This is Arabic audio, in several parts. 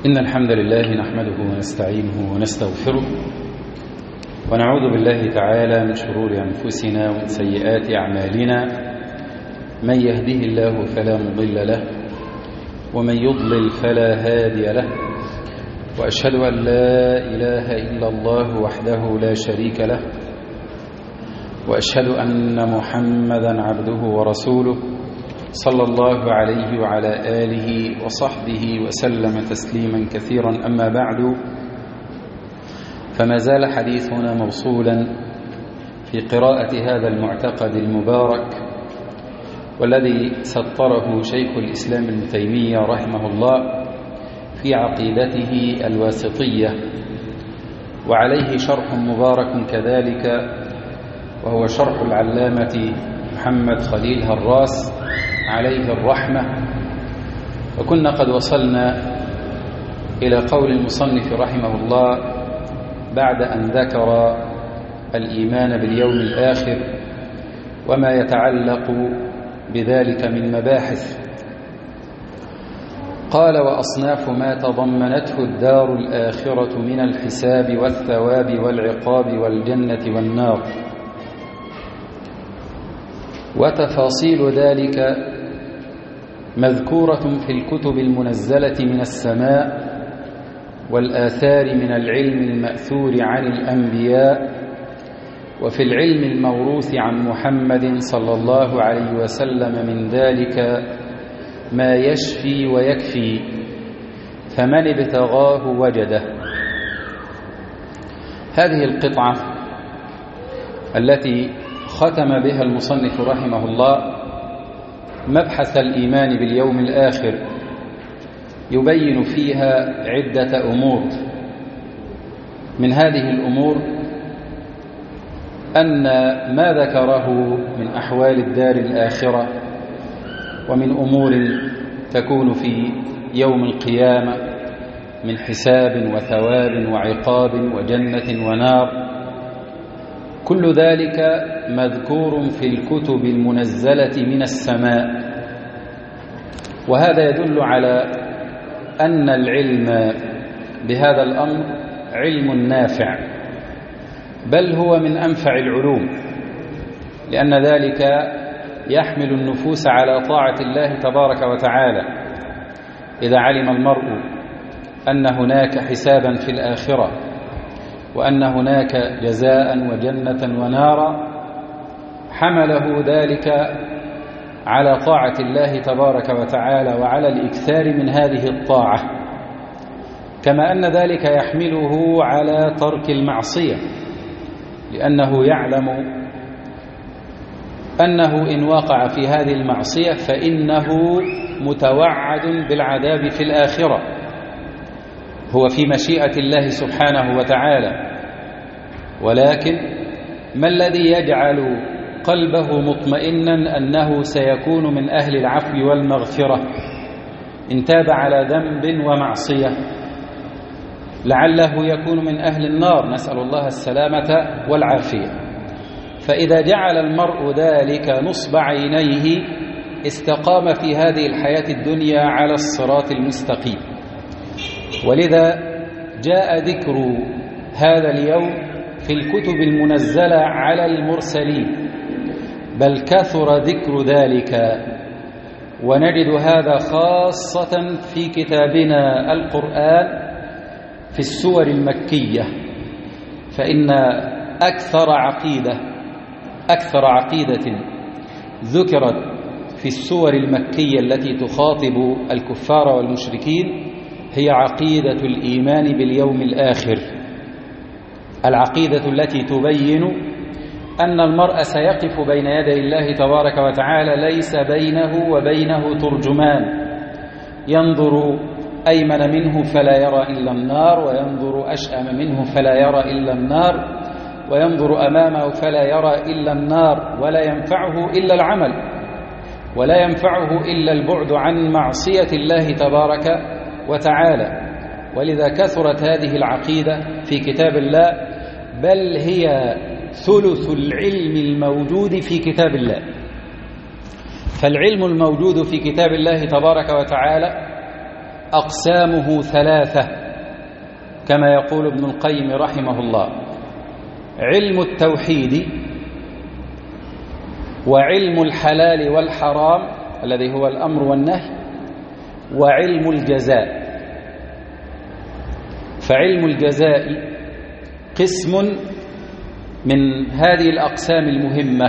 إن الحمد لله نحمده ونستعينه ونستغفره ونعوذ بالله تعالى من شرور أنفسنا ومن سيئات أعمالنا. من يهده الله فلا مضل له ومن يضلل فلا هادي له، وأشهد أن لا إله إلا الله وحده لا شريك له، وأشهد أن محمدا عبده ورسوله صلى الله عليه وعلى آله وصحبه وسلم تسليما كثيرا. أما بعد، فما زال حديثنا موصولا في قراءة هذا المعتقد المبارك، والذي سطره شيخ الإسلام ابن تيمية رحمه الله في عقيدته الواسطية، وعليه شرح مبارك كذلك، وهو شرح العلامة محمد خليل هراس عليه الرحمة. وكنا قد وصلنا إلى قول المصنف رحمه الله بعد أن ذكر الإيمان باليوم الآخر وما يتعلق بذلك من مباحث. قال: وأصناف ما تضمنته الدار الآخرة من الحساب والثواب والعقاب والجنة والنار، وتفاصيل ذلك مذكورة في الكتب المنزلة من السماء والآثار من العلم المأثور عن الأنبياء، وفي العلم الموروث عن محمد صلى الله عليه وسلم من ذلك ما يشفي ويكفي، فمن ابتغاه وجده. هذه القطعة التي ختم بها المصنف رحمه الله مبحث الإيمان باليوم الآخر يبين فيها عدة أمور. من هذه الأمور أن ما ذكره من أحوال الدار الآخرة ومن أمور تكون في يوم القيامة من حساب وثواب وعقاب وجنة ونار، كل ذلك مذكور في الكتب المنزلة من السماء. وهذا يدل على أن العلم بهذا الأمر علم نافع، بل هو من أنفع العلوم، لأن ذلك يحمل النفوس على طاعة الله تبارك وتعالى. إذا علم المرء أن هناك حسابا في الآخرة وأن هناك جزاء وجنة ونارا، حمله ذلك على طاعة الله تبارك وتعالى وعلى الإكثار من هذه الطاعة، كما أن ذلك يحمله على ترك المعصية، لأنه يعلم أنه إن وقع في هذه المعصية فإنه متوعد بالعذاب في الآخرة. هو في مشيئة الله سبحانه وتعالى، ولكن ما الذي يجعل قلبه مطمئنا أنه سيكون من أهل العفو والمغفرة إن تاب على ذنب ومعصية؟ لعله يكون من أهل النار، نسأل الله السلامة والعافية. فإذا جعل المرء ذلك نصب عينيه استقام في هذه الحياة الدنيا على الصراط المستقيم. ولذا جاء ذكر هذا اليوم في الكتب المنزلة على المرسلين، بل كثر ذكر ذلك، ونجد هذا خاصة في كتابنا القرآن في السور المكية. فإن أكثر عقيدة ذكرت في السور المكية التي تخاطب الكفار والمشركين هي عقيدة الإيمان باليوم الآخر، العقيدة التي تبين أن المرء سيقف بين يدي الله تبارك وتعالى ليس بينه وبينه ترجمان، ينظر أيمن منه فلا يرى إلا النار، وينظر أشأم منه فلا يرى إلا النار، وينظر أمامه فلا يرى إلا النار، ولا ينفعه إلا العمل، ولا ينفعه إلا البعد عن معصية الله تبارك وتعالى. ولذا كثرت هذه العقيدة في كتاب الله، بل هي ثلث العلم الموجود في كتاب الله. فالعلم الموجود في كتاب الله تبارك وتعالى أقسامه ثلاثة كما يقول ابن القيم رحمه الله: علم التوحيد، وعلم الحلال والحرام الذي هو الأمر والنهي، وعلم الجزاء. فعلم الجزاء قسم من هذه الأقسام المهمة،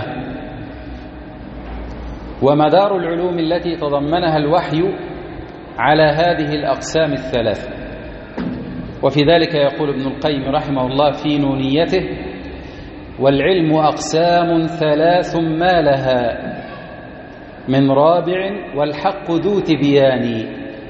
ومدار العلوم التي تضمنها الوحي على هذه الأقسام الثلاث. وفي ذلك يقول ابن القيم رحمه الله في نونيته: والعلم أقسام ثلاث ما لها من رابع والحق ذو تبيان.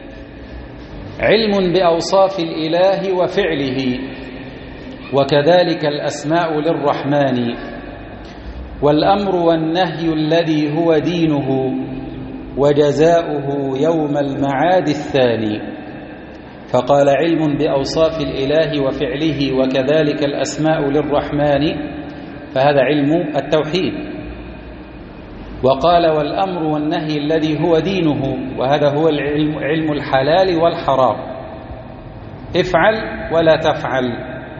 علم بأوصاف الإله وفعله، وكذلك الأسماء للرحمن، والأمر والنهي الذي هو دينه، وجزاؤه يوم المعاد الثاني. فقال: علم بأوصاف الإله وفعله وكذلك الأسماء للرحمن، فهذا علم التوحيد. وقال: والأمر والنهي الذي هو دينه، وهذا هو علم الحلال والحرام، افعل ولا تفعل.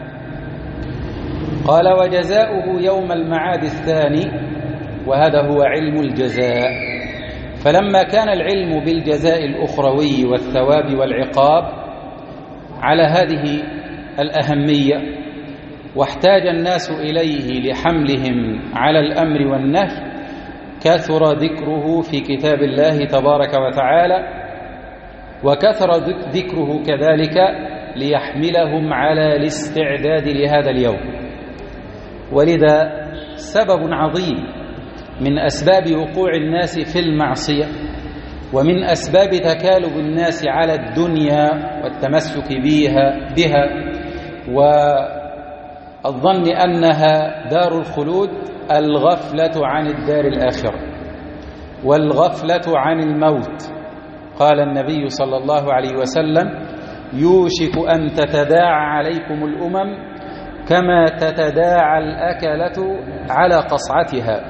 قال: وجزاؤه يوم المعاد الثاني، وهذا هو علم الجزاء. فلما كان العلم بالجزاء الأخروي والثواب والعقاب على هذه الأهمية، واحتاج الناس إليه لحملهم على الأمر والنهي، كثر ذكره في كتاب الله تبارك وتعالى، وكثر ذكره كذلك ليحملهم على الاستعداد لهذا اليوم. ولذا سبب عظيم من أسباب وقوع الناس في المعصية، ومن أسباب تكالب الناس على الدنيا والتمسك بها والظن أنها دار الخلود، الغفلة عن الدار الآخرة والغفلة عن الموت. قال النبي صلى الله عليه وسلم: يوشك أن تتداعى عليكم الأمم كما تتداعى الأكلة على قصعتها.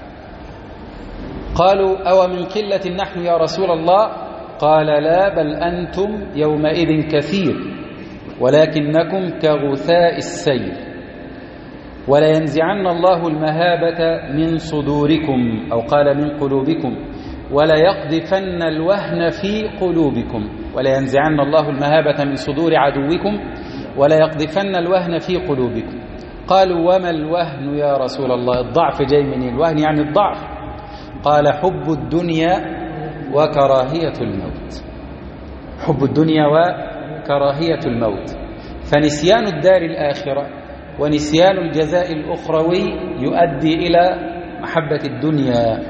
قالوا: أو من قلة نحن يا رسول الله؟ قال: لا، بل أنتم يومئذ كثير ولكنكم كغثاء السيل، ولينزعن الله المهابة من صدوركم، أو قال من قلوبكم، وليقذفن الوهن في قلوبكم. ولينزعن الله المهابة من صدور عدوكم وليقذفن الوهن في قلوبكم. قالوا: وما الوهن يا رسول الله؟ الضعف جاي من الوهن يعني الضعف. قال: حب الدنيا وكراهية الموت. حب الدنيا وكراهية الموت. فنسيان الدار الآخرة ونسيان الجزاء الأخروي يؤدي إلى محبة الدنيا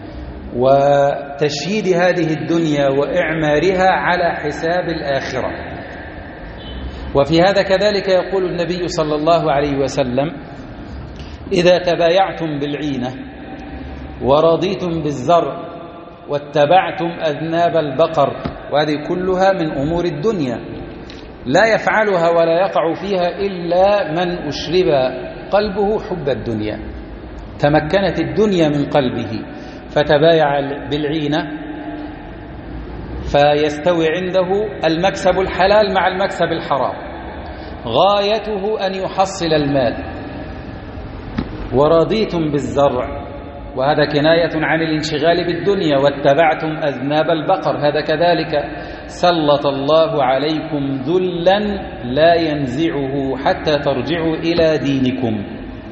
وتشييد هذه الدنيا وإعمارها على حساب الآخرة. وفي هذا كذلك يقول النبي صلى الله عليه وسلم: إذا تبايعتم بالعينة ورضيتم بالزرع واتبعتم أذناب البقر، وهذه كلها من أمور الدنيا لا يفعلها ولا يقع فيها إلا من أشرب قلبه حب الدنيا، تمكنت الدنيا من قلبه فتبايع بالعينة، فيستوي عنده المكسب الحلال مع المكسب الحرام، غايته أن يحصل المال. ورضيتم بالزرع، وهذا كناية عن الانشغال بالدنيا. واتبعتم أذناب البقر، هذا كذلك سلط الله عليكم ذلا لا ينزعه حتى ترجعوا إلى دينكم.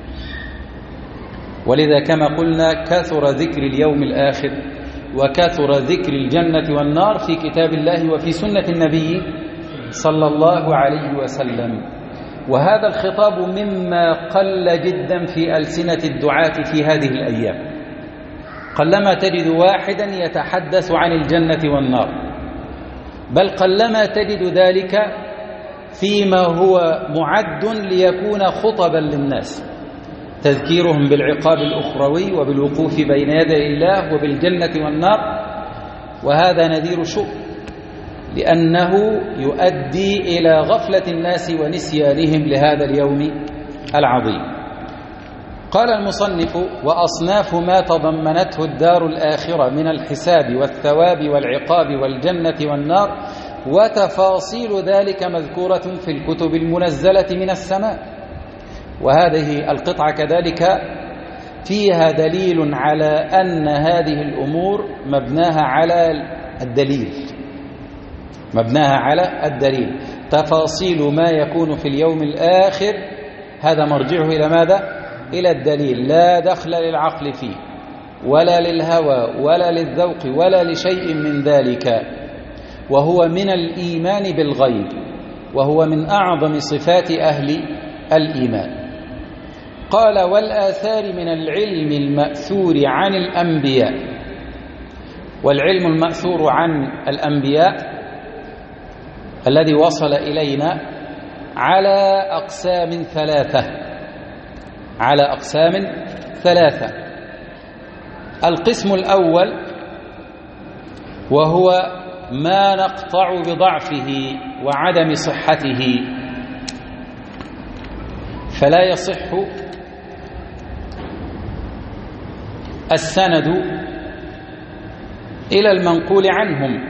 ولذا كما قلنا كثر ذكر اليوم الآخر وكثر ذكر الجنة والنار في كتاب الله وفي سنة النبي صلى الله عليه وسلم. وهذا الخطاب مما قل جدا في ألسنة الدعاة في هذه الأيام. قلما تجد واحدا يتحدث عن الجنة والنار، بل قلما تجد ذلك فيما هو معد ليكون خطبا للناس، تذكيرهم بالعقاب الأخروي وبالوقوف بين يدي الله وبالجنة والنار. وهذا نذير شؤم، لأنه يؤدي إلى غفلة الناس ونسيانهم لهذا اليوم العظيم. قال المصنف: وأصناف ما تضمنته الدار الآخرة من الحساب والثواب والعقاب والجنة والنار وتفاصيل ذلك مذكورة في الكتب المنزلة من السماء. وهذه القطعة كذلك فيها دليل على أن هذه الأمور مبناها على الدليل، مبناها على الدليل. تفاصيل ما يكون في اليوم الآخر هذا مرجعه إلى ماذا؟ إلى الدليل، لا دخل للعقل فيه ولا للهوى ولا للذوق ولا لشيء من ذلك، وهو من الإيمان بالغيب، وهو من أعظم صفات أهل الإيمان. قال: والآثار من العلم المأثور عن الأنبياء. والعلم المأثور عن الأنبياء الذي وصل إلينا على أقسام ثلاثة، على أقسام ثلاثة. القسم الأول وهو ما نقطع بضعفه وعدم صحته، فلا يصح السند إلى المنقول عنهم،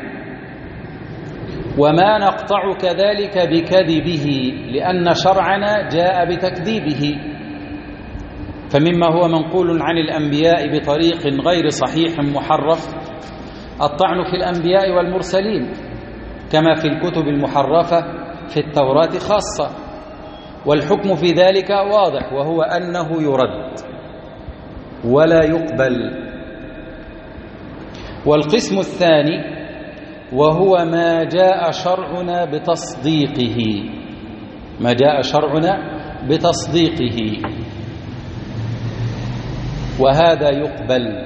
وما نقطع كذلك بكذبه، لأن شرعنا جاء بتكذيبه. فمما هو منقول عن الأنبياء بطريق غير صحيح محرف الطعن في الأنبياء والمرسلين، كما في الكتب المحرفة في التوراة خاصة، والحكم في ذلك واضح، وهو أنه يرد ولا يقبل. والقسم الثاني وهو ما جاء شرعنا بتصديقه، ما جاء شرعنا بتصديقه، وهذا يقبل.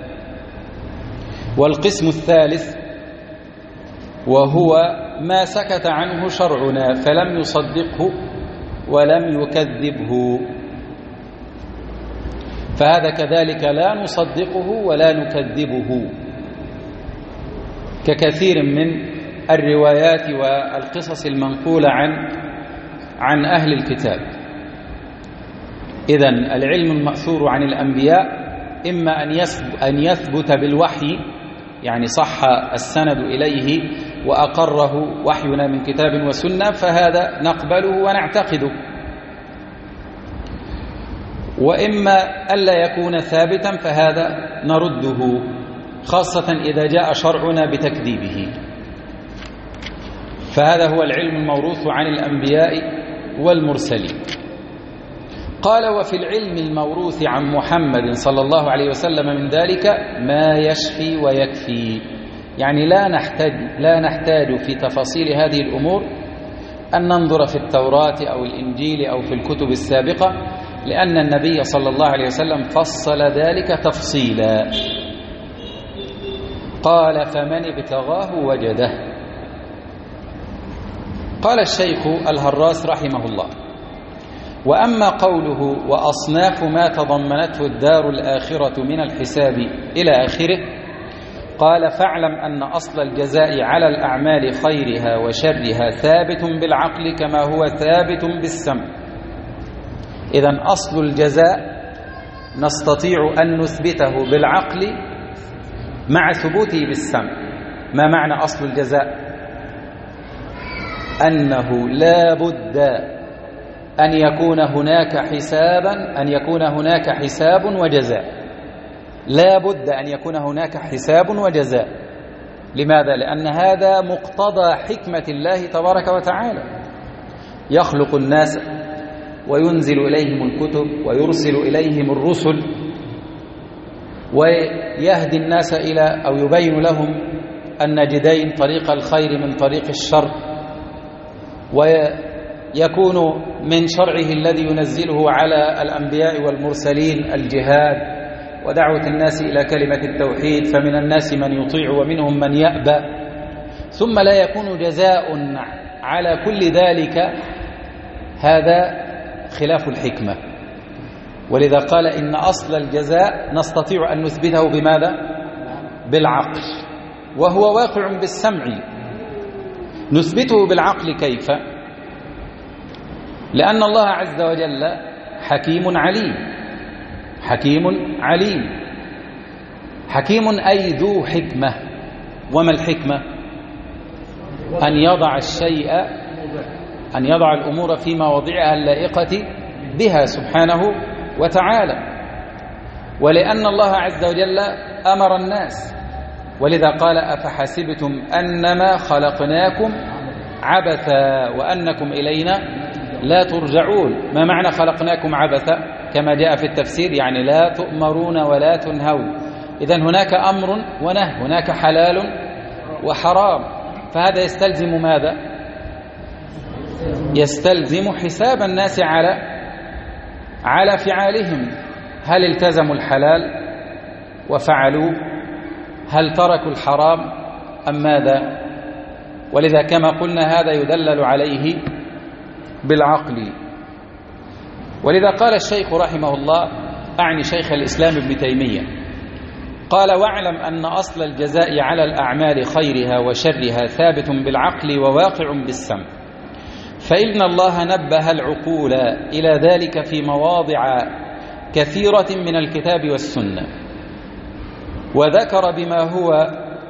والقسم الثالث وهو ما سكت عنه شرعنا فلم يصدقه ولم يكذبه، فهذا كذلك لا نصدقه ولا نكذبه، ككثير من الروايات والقصص المنقولة عن أهل الكتاب. إذن العلم المأثور عن الأنبياء إما أن يثبت بالوحي، يعني صح السند إليه وأقره وحينا من كتاب وسنة، فهذا نقبله ونعتقده، وإما ألا يكون ثابتا فهذا نرده، خاصة إذا جاء شرعنا بتكذيبه. فهذا هو العلم الموروث عن الأنبياء والمرسلين. قال: وفي العلم الموروث عن محمد صلى الله عليه وسلم من ذلك ما يشفي ويكفي، يعني لا نحتاج في تفاصيل هذه الأمور أن ننظر في التوراة أو الإنجيل أو في الكتب السابقة، لأن النبي صلى الله عليه وسلم فصل ذلك تفصيلا. قال: فمن ابتغاه وجده. قال الشيخ الهراس رحمه الله: وأما قوله وأصناف ما تضمنته الدار الآخرة من الحساب إلى آخره، قال: فاعلم أن أصل الجزاء على الأعمال خيرها وشرها ثابت بالعقل كما هو ثابت بالسمع. إذن أصل الجزاء نستطيع أن نثبته بالعقل مع ثبوته بالسمع. ما معنى أصل الجزاء؟ أنه لا بد أن يكون هناك حساب وجزاء، لا بد أن يكون هناك حساب وجزاء. لماذا؟ لأن هذا مقتضى حكمة الله تبارك وتعالى، يخلق الناس وينزل إليهم الكتب ويرسل إليهم الرسل ويهدي الناس إلى أو يبين لهم النجدين، طريق الخير من طريق الشر، ويكون من شرعه الذي ينزله على الأنبياء والمرسلين الجهاد ودعوة الناس إلى كلمة التوحيد، فمن الناس من يطيع ومنهم من يأبى، ثم لا يكون جزاء على كل ذلك. هذا خلاف الحكمة، ولذا قال إن أصل الجزاء نستطيع أن نثبته بماذا؟ بالعقل، وهو واقع بالسمع. نثبته بالعقل كيف؟ لأن الله عز وجل حكيم عليم، حكيم عليم، حكيم أي ذو حكمة. وما الحكمة؟ أن يضع الأمور في مواضعها اللائقة بها سبحانه وتعالى. ولأن الله عز وجل أمر الناس، ولذا قال: أفحسبتم أنما خلقناكم عبثا وأنكم إلينا لا ترجعون. ما معنى خلقناكم عبثا؟ كما جاء في التفسير يعني لا تؤمرون ولا تنهون. إذن هناك أمر ونهي، هناك حلال وحرام، فهذا يستلزم ماذا؟ يستلزم حساب الناس على فعالهم. هل التزموا الحلال وفعلوا؟ هل تركوا الحرام أم ماذا؟ ولذا كما قلنا هذا يدلل عليه بالعقل. ولذا قال الشيخ رحمه الله، أعني شيخ الإسلام ابن تيمية، قال: واعلم أن أصل الجزاء على الأعمال خيرها وشرها ثابت بالعقل وواقع بالسمع، فإن الله نبه العقول إلى ذلك في مواضع كثيرة من الكتاب والسنة، وذكر بما هو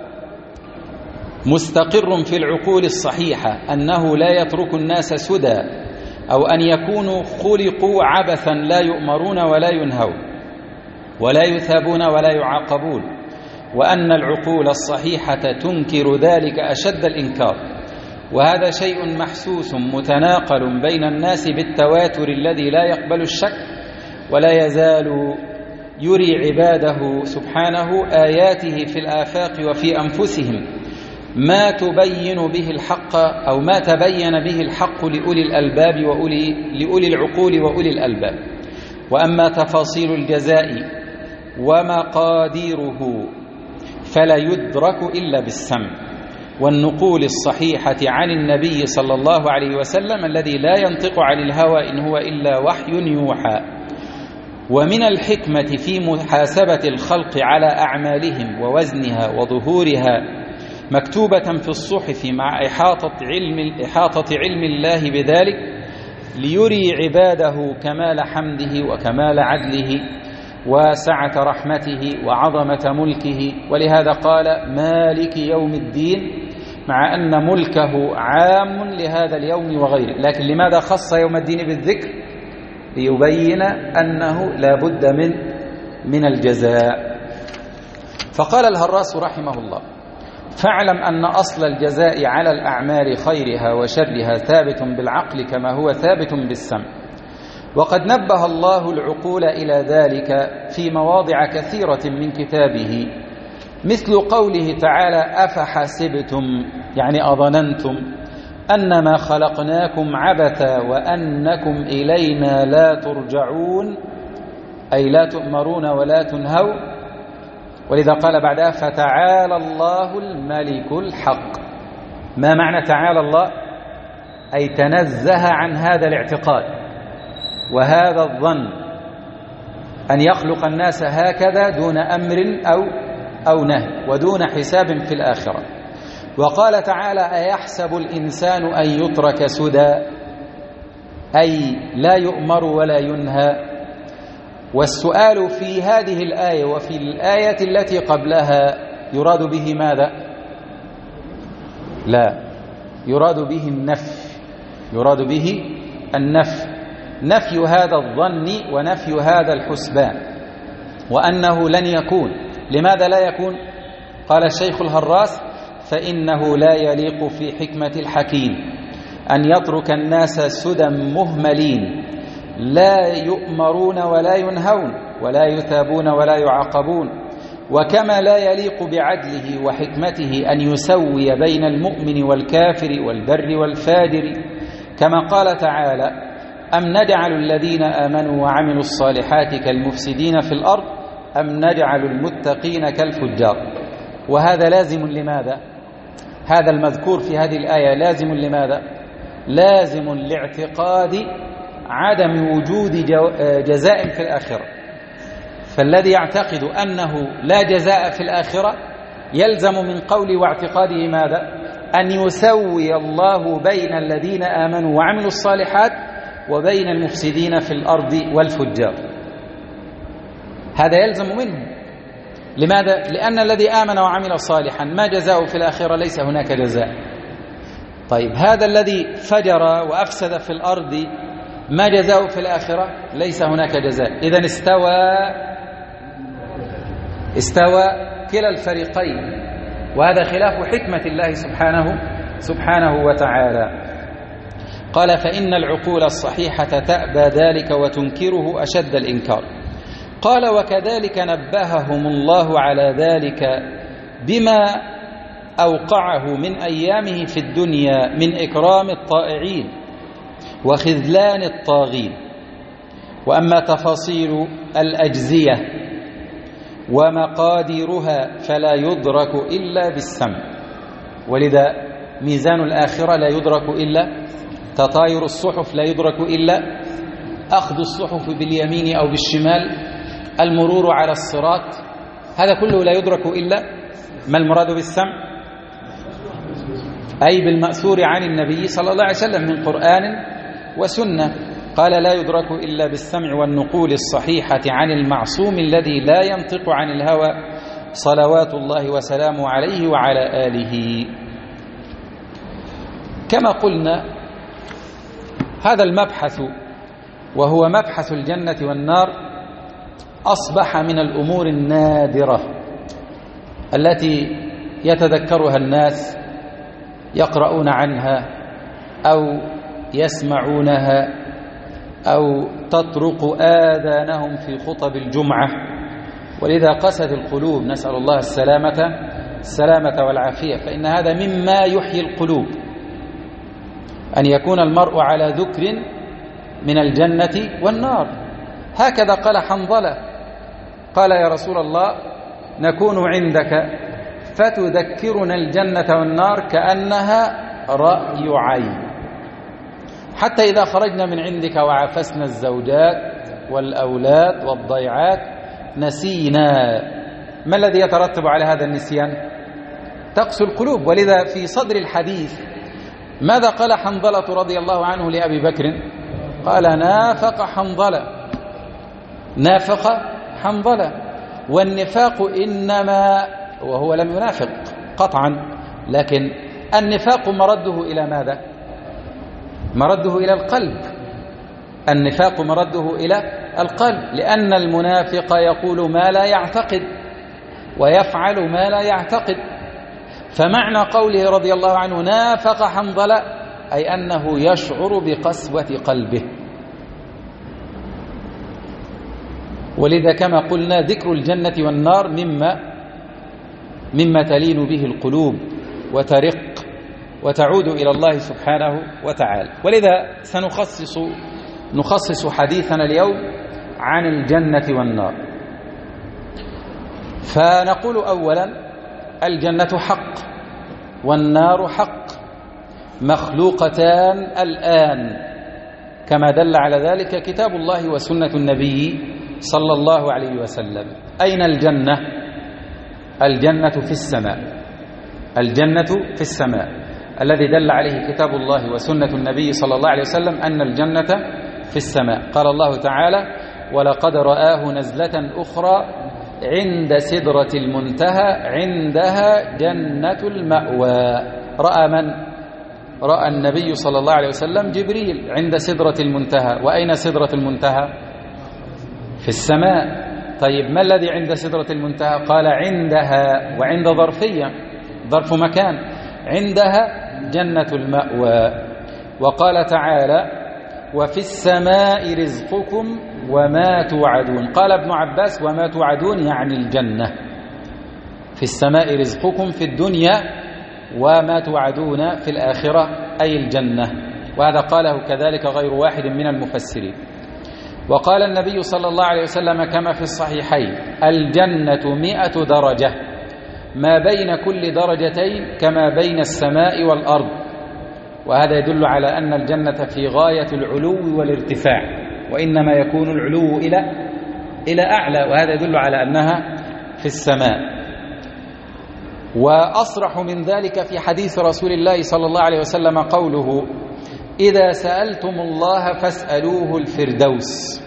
مستقر في العقول الصحيحة أنه لا يترك الناس سدى، أو أن يكونوا خلقوا عبثا لا يؤمرون ولا ينهون ولا يثابون ولا يعاقبون، وأن العقول الصحيحة تنكر ذلك أشد الإنكار. وهذا شيء محسوس متناقل بين الناس بالتواتر الذي لا يقبل الشك، ولا يزال يري عباده سبحانه آياته في الآفاق وفي أنفسهم ما تبين به الحق، أو ما تبين به الحق لأولي الألباب لأولي العقول وأولي الألباب. وأما تفاصيل الجزاء ومقاديره فلا يدرك إلا بالسمع والنقول الصحيحة عن النبي صلى الله عليه وسلم الذي لا ينطق عن الهوى إن هو إلا وحي يوحى. ومن الحكمة في محاسبة الخلق على أعمالهم ووزنها وظهورها مكتوبة في الصحف مع إحاطة علم الله بذلك، ليري عباده كمال حمده وكمال عدله وسعة رحمته وعظمة ملكه. ولهذا قال: مالك يوم الدين، مع أن ملكه عام لهذا اليوم وغيره، لكن لماذا خص يوم الدين بالذكر؟ ليبين أنه لا بد من الجزاء. فقال الهراس رحمه الله: فاعلم أن أصل الجزاء على الأعمال خيرها وشرها ثابت بالعقل كما هو ثابت بالسمع، وقد نبه الله العقول إلى ذلك في مواضع كثيرة من كتابه، مثل قوله تعالى: أفحسبتم يعني أظننتم أنما خلقناكم عبثا وأنكم إلينا لا ترجعون، أي لا تؤمرون ولا تنهون. ولذا قال بعدها: فتعالى الله الملك الحق. ما معنى تعالى الله؟ أي تنزه عن هذا الاعتقاد وهذا الظن أن يخلق الناس هكذا دون أمر أو نهي ودون حساب في الآخرة. وقال تعالى: أيحسب الإنسان أن يترك سدى، أي لا يؤمر ولا ينهى. والسؤال في هذه الآية وفي الآية التي قبلها يراد به ماذا؟ لا، يراد به النفي، يراد به النفي، نفي هذا الظن ونفي هذا الحسبان، وأنه لن يكون. لماذا لا يكون؟ قال الشيخ الهراس: فإنه لا يليق في حكمة الحكيم أن يترك الناس سدى مهملين لا يؤمرون ولا ينهون ولا يثابون ولا يعاقبون. وكما لا يليق بعدله وحكمته أن يسوي بين المؤمن والكافر والبر والفاجر، كما قال تعالى: أم نجعل الذين آمنوا وعملوا الصالحات كالمفسدين في الأرض أم نجعل المتقين كالفجار. وهذا لازم لماذا؟ هذا المذكور في هذه الآية لازم لماذا؟ لازم لاعتقاد عدم وجود جزاء في الآخرة. فالذي يعتقد أنه لا جزاء في الآخرة يلزم من قول واعتقاده ماذا؟ أن يسوي الله بين الذين آمنوا وعملوا الصالحات وبين المفسدين في الأرض والفجار. هذا يلزم منه. لماذا؟ لأن الذي آمن وعمل صالحا ما جزاؤه في الآخرة؟ ليس هناك جزاء. طيب هذا الذي فجر وأفسد في الأرض ما جزاؤه في الآخرة؟ ليس هناك جزاء. إذن استوى كلا الفريقين، وهذا خلاف حكمة الله سبحانه وتعالى. قال فإن العقول الصحيحة تأبى ذلك وتنكره أشد الإنكار. قال وكذلك نبههم الله على ذلك بما أوقعه من أيامه في الدنيا من إكرام الطائعين وخذلان الطاغين. وأما تفاصيل الأجزية ومقاديرها فلا يدرك إلا بالسمع، ولذا ميزان الآخرة لا يدرك إلا، تطاير الصحف لا يدرك إلا، أخذ الصحف باليمين أو بالشمال، المرور على الصراط، هذا كله لا يدرك إلا ما المراد بالسمع؟ أي بالمأثور عن النبي صلى الله عليه وسلم من قرآن وسنة. قال لا يدرك إلا بالسمع والنقول الصحيحة عن المعصوم الذي لا ينطق عن الهوى صلوات الله وسلامه عليه وعلى آله. كما قلنا هذا المبحث وهو مبحث الجنة والنار أصبح من الأمور النادرة التي يتذكرها الناس، يقرؤون عنها أو يسمعونها أو تطرق آذانهم في خطب الجمعة، ولذا قست القلوب، نسأل الله السلامة والعافية. فإن هذا مما يحيي القلوب، أن يكون المرء على ذكر من الجنة والنار. هكذا قال حنظلة، قال يا رسول الله نكون عندك فتذكرنا الجنة والنار كأنها رأي عين، حتى إذا خرجنا من عندك وعفسنا الزوجات والأولاد والضيعات نسينا. ما الذي يترتب على هذا النسيان؟ تقسو القلوب. ولذا في صدر الحديث ماذا قال حنظلة رضي الله عنه لأبي بكر؟ قال نافق حنظلة. والنفاق إنما، وهو لم ينافق قطعا، لكن النفاق مرده إلى ماذا؟ مرده إلى القلب. النفاق مرده إلى القلب، لأن المنافق يقول ما لا يعتقد ويفعل ما لا يعتقد. فمعنى قوله رضي الله عنه نافق حنظلة أي أنه يشعر بقسوة قلبه. ولذا كما قلنا ذكر الجنة والنار مما تلين به القلوب وترق وتعود إلى الله سبحانه وتعالى. ولذا نخصص حديثنا اليوم عن الجنة والنار. فنقول أولا الجنة حق والنار حق، مخلوقتان الآن، كما دل على ذلك كتاب الله وسنة النبي صلى الله عليه وسلم. أين الجنة؟ الجنة في السماء. الجنة في السماء الذي دل عليه كتاب الله وسنة النبي صلى الله عليه وسلم أن الجنة في السماء. قال الله تعالى ولقد رآه نزلة أخرى عند سدرة المنتهى عندها جنة المأوى. رأى من؟ رأى النبي صلى الله عليه وسلم جبريل عند سدرة المنتهى. وأين سدرة المنتهى؟ في السماء. طيب ما الذي عند سدرة المنتهى؟ قال عندها، وعند ظرفية، ظرف مكان، عندها جنة المأوى. وقال تعالى وفي السماء رزقكم وما توعدون. قال ابن عباس وما توعدون يعني الجنة. في السماء رزقكم في الدنيا وما توعدون في الآخرة أي الجنة. وهذا قاله كذلك غير واحد من المفسرين. وقال النبي صلى الله عليه وسلم كما في الصحيحين الجنة 100 درجة، ما بين كل درجتين كما بين السماء والأرض. وهذا يدل على أن الجنة في غاية العلو والارتفاع، وإنما يكون العلو إلى أعلى، وهذا يدل على أنها في السماء. وأصرح من ذلك في حديث رسول الله صلى الله عليه وسلم قوله إذا سألتم الله فاسألوه الفردوس.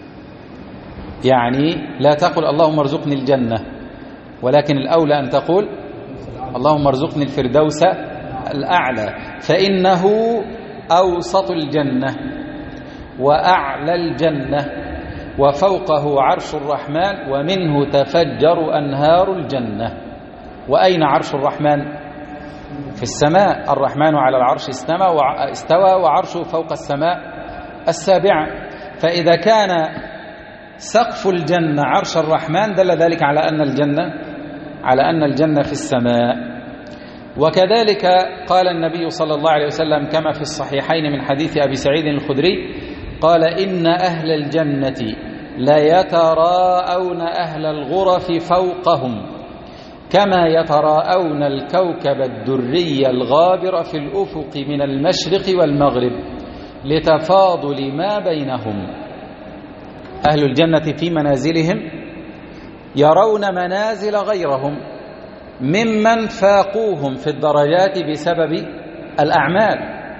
يعني لا تقل اللهم ارزقني الجنة، ولكن الأولى أن تقول اللهم ارزقني الفردوس الأعلى، فإنه أوسط الجنة وأعلى الجنة وفوقه عرش الرحمن ومنه تفجر أنهار الجنة. وأين عرش الرحمن؟ في السماء. الرحمن على العرش استوى وعرشه فوق السماء السابعة. فإذا كان سقف الجنة عرش الرحمن دل ذلك على أن الجنة في السماء. وكذلك قال النبي صلى الله عليه وسلم كما في الصحيحين من حديث أبي سعيد الخدري قال إن أهل الجنة لا يتراءون أهل الغرف فوقهم كما يتراءون الكوكب الدري الغابر في الأفق من المشرق والمغرب لتفاضل ما بينهم. أهل الجنة في منازلهم يرون منازل غيرهم ممن فاقوهم في الدرجات بسبب الأعمال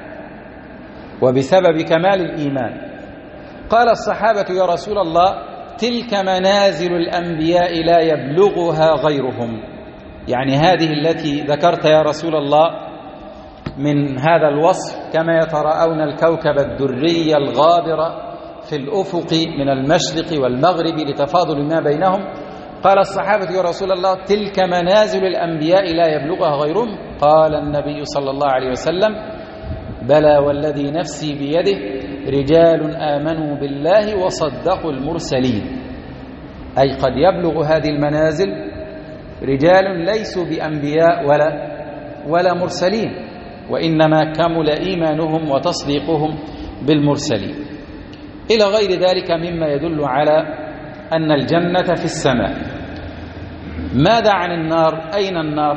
وبسبب كمال الإيمان. قال الصحابة يا رسول الله تلك منازل الأنبياء لا يبلغها غيرهم، يعني هذه التي ذكرت يا رسول الله من هذا الوصف كما يتراءون الكوكب الدري الغابر في الأفق من المشرق والمغرب لتفاضل ما بينهم. قال الصحابة يا رسول الله تلك منازل الأنبياء لا يبلغها غيرهم. قال النبي صلى الله عليه وسلم بلى والذي نفسي بيده رجال آمنوا بالله وصدقوا المرسلين، أي قد يبلغ هذه المنازل رجال ليسوا بأنبياء ولا مرسلين، وإنما كمل إيمانهم وتصديقهم بالمرسلين إلى غير ذلك مما يدل على أن الجنة في السماء. ماذا عن النار؟ أين النار؟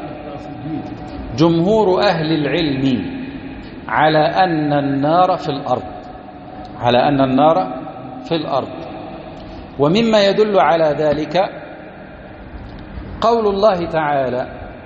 جمهور أهل العلم على أن النار في الأرض، ومما يدل على ذلك قول الله تعالى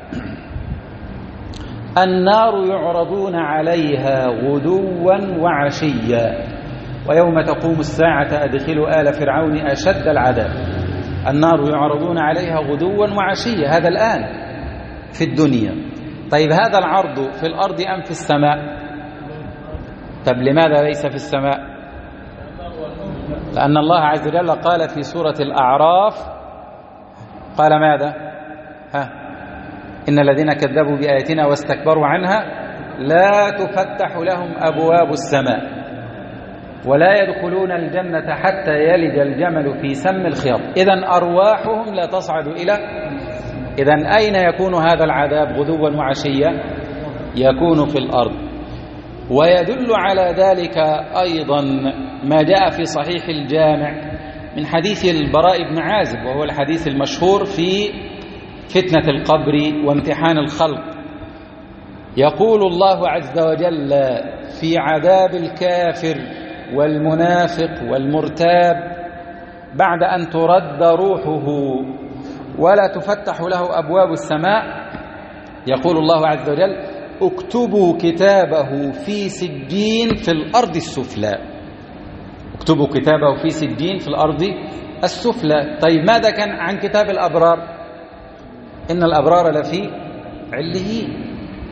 النار يعرضون عليها غدوا وعشيا ويوم تقوم الساعة أدخلوا آل فرعون أشد العذاب. النار يعرضون عليها غدوا وعشيا، هذا الآن في الدنيا. طيب هذا العرض في الأرض أم في السماء؟ طب لماذا ليس في السماء؟ لأن الله عز وجل قال في سورة الأعراف قال ماذا؟ إن الذين كذبوا بآياتنا واستكبروا عنها لا تفتح لهم أبواب السماء ولا يدخلون الجنة حتى يلج الجمل في سم الخياط. إذن أرواحهم لا تصعد إذن أين يكون هذا العذاب غدوا وعشيا؟ يكون في الأرض. ويدل على ذلك أيضا ما جاء في صحيح الجامع من حديث البراء بن عازب، وهو الحديث المشهور في فتنة القبر وامتحان الخلق. يقول الله عز وجل في عذاب الكافر والمنافق والمرتاب بعد أن ترد روحه ولا تفتح له أبواب السماء، يقول الله عز وجل اكتبوا كتابه في سجين في الأرض السفلى. اكتبوا كتابه في سجين في الأرض السفلى. طيب ماذا كان عن كتاب الأبرار؟ إن الأبرار لفي عليين.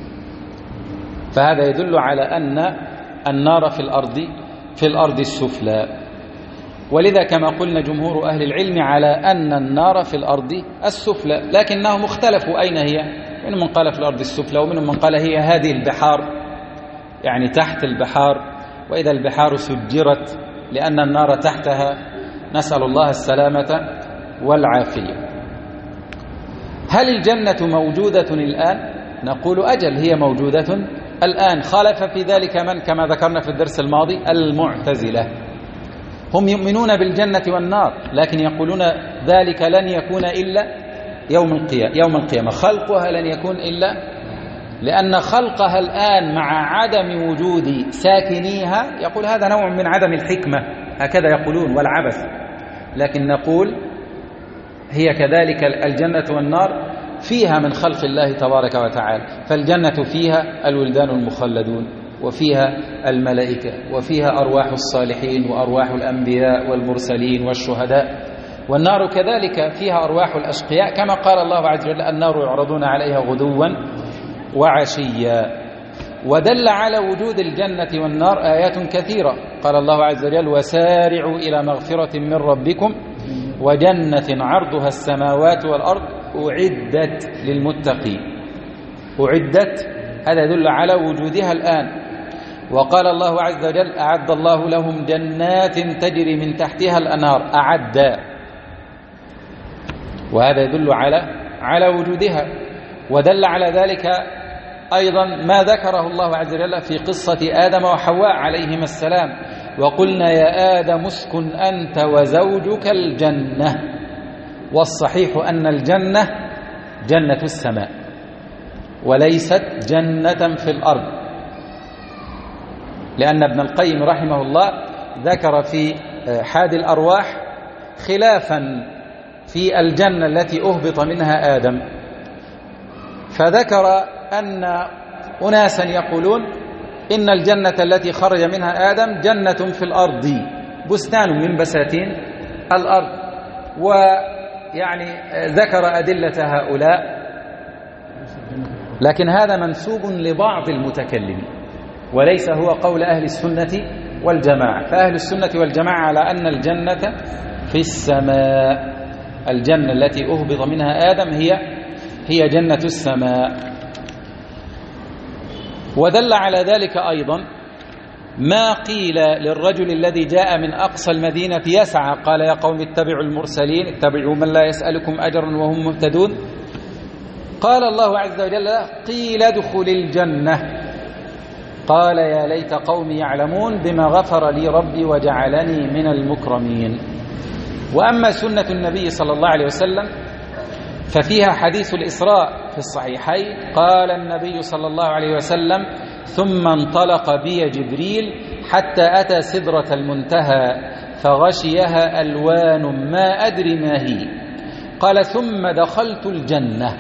فهذا يدل على أن النار في الأرض السفلى. ولذا كما قلنا جمهور أهل العلم على أن النار في الأرض السفلى، لكنهم اختلفوا أين هي. منهم من قال في الأرض السفلى، ومنهم من قال هي هذه البحار، يعني تحت البحار، وإذا البحار سجرت لأن النار تحتها، نسأل الله السلامة والعافية. هل الجنة موجودة الآن؟ نقول أجل هي موجودة الآن. خالف في ذلك من كما ذكرنا في الدرس الماضي؟ المعتزلة. هم يؤمنون بالجنة والنار، لكن يقولون ذلك لن يكون إلا يوم القيامة. خلقها لن يكون إلا لأن خلقها الآن مع عدم وجود ساكنيها، يقول هذا نوع من عدم الحكمة، هكذا يقولون والعبث. لكن نقول هي كذلك الجنة والنار فيها من خلق الله تبارك وتعالى. فالجنة فيها الولدان المخلدون، وفيها الملائكة، وفيها أرواح الصالحين وأرواح الأنبياء والمرسلين والشهداء. والنار كذلك فيها أرواح الأشقياء، كما قال الله عز وجل النار يعرضون عليها غدوا وعشيا. ودل على وجود الجنة والنار آيات كثيرة. قال الله عز وجل: وسارعوا إلى مغفرة من ربكم وجنة عرضها السماوات والأرض أعدت للمتقين. أعدت، هذا يدل على وجودها الآن. وقال الله عز وجل: أعد الله لهم جنات تجري من تحتها الأنهار. أعد، وهذا يدل على وجودها. ودل على ذلك أيضا ما ذكره الله عز وجل في قصة آدم وحواء عليهما السلام: وقلنا يا آدم اسكن أنت وزوجك الجنة. والصحيح أن الجنة جنة السماء وليست جنة في الأرض، لأن ابن القيم رحمه الله ذكر في حاد الأرواح خلافا في الجنة التي أهبط منها آدم، فذكر أن أناسا يقولون إن الجنة التي خرج منها آدم جنة في الأرض، بستان من بساتين الأرض. ويعني ذكر أدلة هؤلاء، لكن هذا منسوب لبعض المتكلمين وليس هو قول أهل السنة والجماعة. فأهل السنة والجماعة على أن الجنة في السماء، الجنة التي أهبط منها آدم هي جنة السماء. ودل على ذلك أيضا ما قيل للرجل الذي جاء من أقصى المدينة يسعى، قال: يا قوم اتبعوا المرسلين، اتبعوا من لا يسألكم أجرا وهم مهتدون. قال الله عز وجل: قيل ادخل الجنة، قال: يا ليت قومي يعلمون بما غفر لي ربي وجعلني من المكرمين. وأما سنة النبي صلى الله عليه وسلم ففيها حديث الإسراء في الصحيحين. قال النبي صلى الله عليه وسلم: ثم انطلق بي جبريل حتى أتى سدرة المنتهى فغشيها ألوان ما أدري ما هي. قال: ثم دخلت الجنة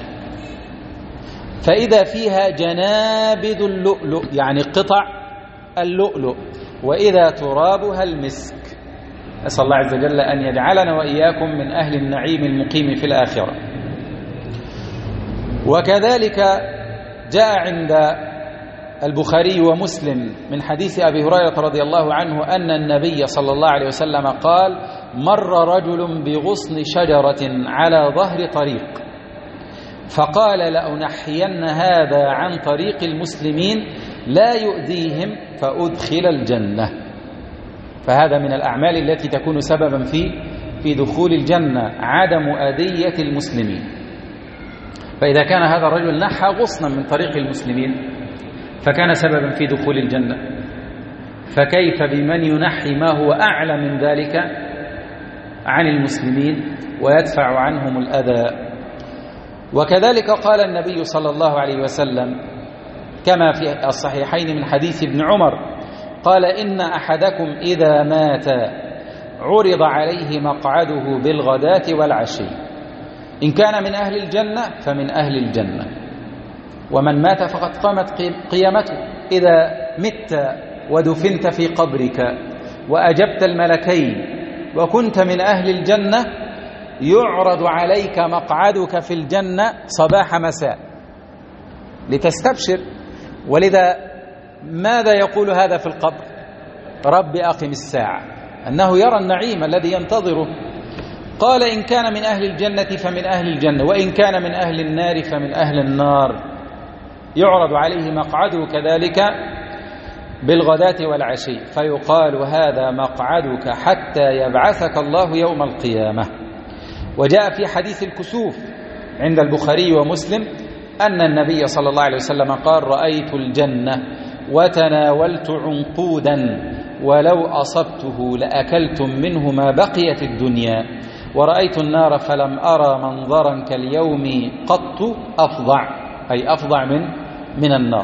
فإذا فيها جنابذ اللؤلؤ، يعني قطع اللؤلؤ، وإذا ترابها المسك. أسأل الله عز وجل أن يجعلنا وإياكم من أهل النعيم المقيم في الآخرة. وكذلك جاء عند البخاري ومسلم من حديث أبي هريرة رضي الله عنه أن النبي صلى الله عليه وسلم قال: مر رجل بغصن شجرة على ظهر طريق فقال: لأنحين هذا عن طريق المسلمين لا يؤذيهم فأدخل الجنة. فهذا من الأعمال التي تكون سببا في دخول الجنة، عدم أذية المسلمين. فإذا كان هذا الرجل نحى غصنا من طريق المسلمين فكان سببا في دخول الجنة، فكيف بمن ينحي ما هو أعلى من ذلك عن المسلمين ويدفع عنهم الأذى؟ وكذلك قال النبي صلى الله عليه وسلم كما في الصحيحين من حديث ابن عمر قال: إن أحدكم إذا مات عرض عليه مقعده بالغداة والعشي، إن كان من أهل الجنة فمن أهل الجنة، ومن مات فقد قامت قيامته. إذا مت ودفنت في قبرك وأجبت الملكين وكنت من أهل الجنة يعرض عليك مقعدك في الجنة صباح مساء لتستبشر. ولذا ماذا يقول هذا في القبر؟ رب أقم الساعة، أنه يرى النعيم الذي ينتظره. قال: إن كان من أهل الجنة فمن أهل الجنة، وإن كان من أهل النار فمن أهل النار، يعرض عليه مقعده كذلك بالغداة والعشي، فيقال: هذا مقعدك حتى يبعثك الله يوم القيامة. وجاء في حديث الكسوف عند البخاري ومسلم أن النبي صلى الله عليه وسلم قال: رأيت الجنة وتناولت عنقودا ولو أصبته لأكلتم منه ما بقيت الدنيا، ورأيت النار فلم أرى منظرا كاليوم قط أفظع، أي أفظع من النار.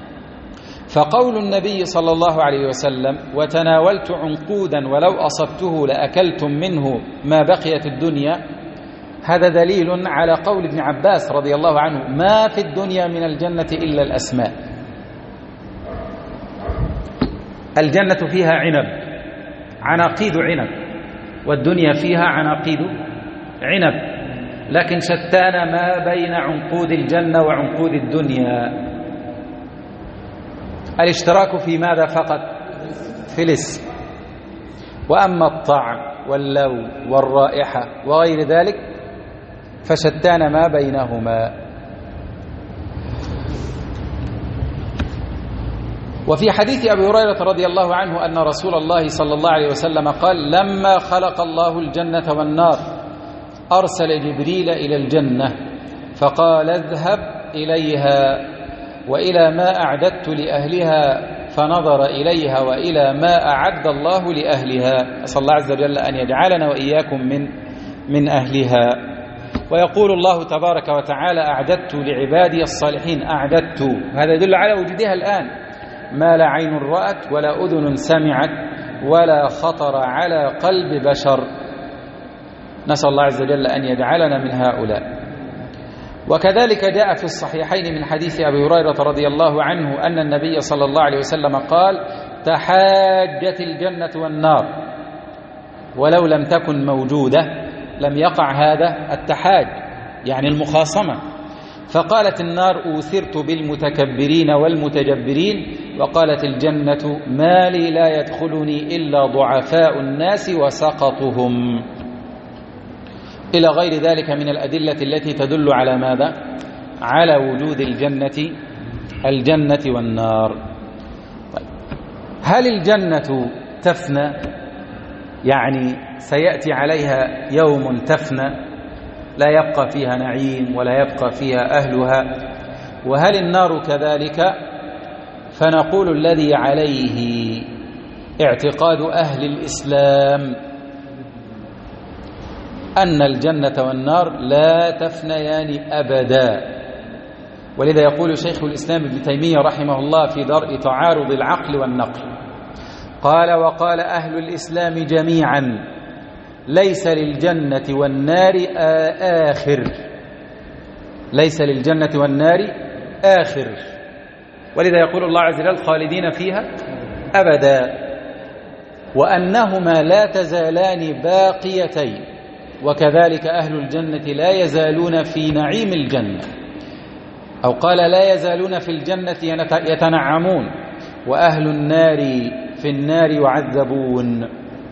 فقول النبي صلى الله عليه وسلم: وتناولت عنقودا ولو أصبته لأكلتم منه ما بقيت الدنيا، هذا دليل على قول ابن عباس رضي الله عنه: ما في الدنيا من الجنة إلا الأسماء. الجنة فيها عنب، عناقيد عنب، والدنيا فيها عناقيد عنب، لكن شتان ما بين عنقود الجنة وعنقود الدنيا. الاشتراك في ماذا فقط؟ في الاسم. وأما الطعم واللون والرائحة وغير ذلك فشتان ما بينهما. وفي حديث أبي هريرة رضي الله عنه أن رسول الله صلى الله عليه وسلم قال: لما خلق الله الجنة والنار أرسل جبريل إلى الجنة فقال: اذهب إليها وإلى ما أعددت لأهلها، فنظر إليها وإلى ما أعد الله لأهلها. أسأل الله عز وجل أن يجعلنا وإياكم من أهلها. ويقول الله تبارك وتعالى: أعددت لعبادي الصالحين. أعددت، هذا يدل على وجودها الآن، ما لا عين رأت ولا أذن سمعت ولا خطر على قلب بشر. نسأل الله عز وجل أن يجعلنا من هؤلاء. وكذلك جاء في الصحيحين من حديث أبي هريرة رضي الله عنه أن النبي صلى الله عليه وسلم قال: تحاجت الجنة والنار، ولو لم تكن موجودة لم يقع هذا التحاج، يعني المخاصمة. فقالت النار: أوثرت بالمتكبرين والمتجبرين، وقالت الجنة: ما لي لا يدخلني إلا ضعفاء الناس وسقطهم، إلى غير ذلك من الأدلة التي تدل على ماذا؟ على وجود الجنة والنار. طيب، هل الجنة تفنى؟ يعني سيأتي عليها يوم تفنى لا يبقى فيها نعيم ولا يبقى فيها أهلها. وهل النار كذلك؟ فنقول الذي عليه اعتقاد أهل الإسلام أن الجنة والنار لا تفنيان أبدا. ولذا يقول شيخ الإسلام ابن تيمية رحمه الله في درء تعارض العقل والنقل، قال: وقال أهل الإسلام جميعا: ليس للجنة والنار آخر، ليس للجنة والنار آخر. ولذا يقول الله عز وجل: خالدين فيها أبدا، وأنهما لا تزالان باقيتين. وكذلك أهل الجنة لا يزالون في نعيم الجنة، أو قال: لا يزالون في الجنة يتنعمون، وأهل النار في النار يعذبون.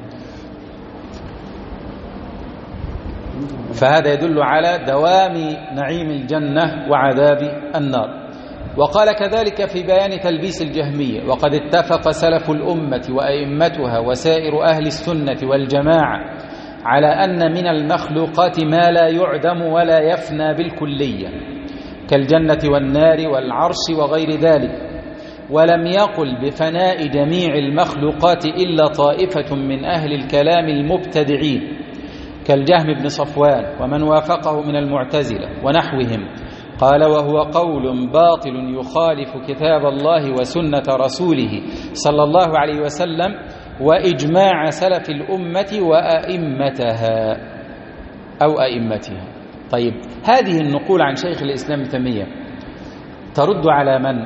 فهذا يدل على دوام نعيم الجنة وعذاب النار. وقال كذلك في بيان تلبيس الجهمية: وقد اتفق سلف الأمة وأئمتها وسائر أهل السنة والجماعة على أن من المخلوقات ما لا يعدم ولا يفنى بالكلية، كالجنة والنار والعرش وغير ذلك. ولم يقل بفناء جميع المخلوقات إلا طائفة من أهل الكلام المبتدعين كالجهم بن صفوان ومن وافقه من المعتزلة ونحوهم. قال: وهو قول باطل يخالف كتاب الله وسنة رسوله صلى الله عليه وسلم وإجماع سلف الأمة وأئمتها أو أئمتها. طيب، هذه النقول عن شيخ الإسلام ابن تيمية ترد على من؟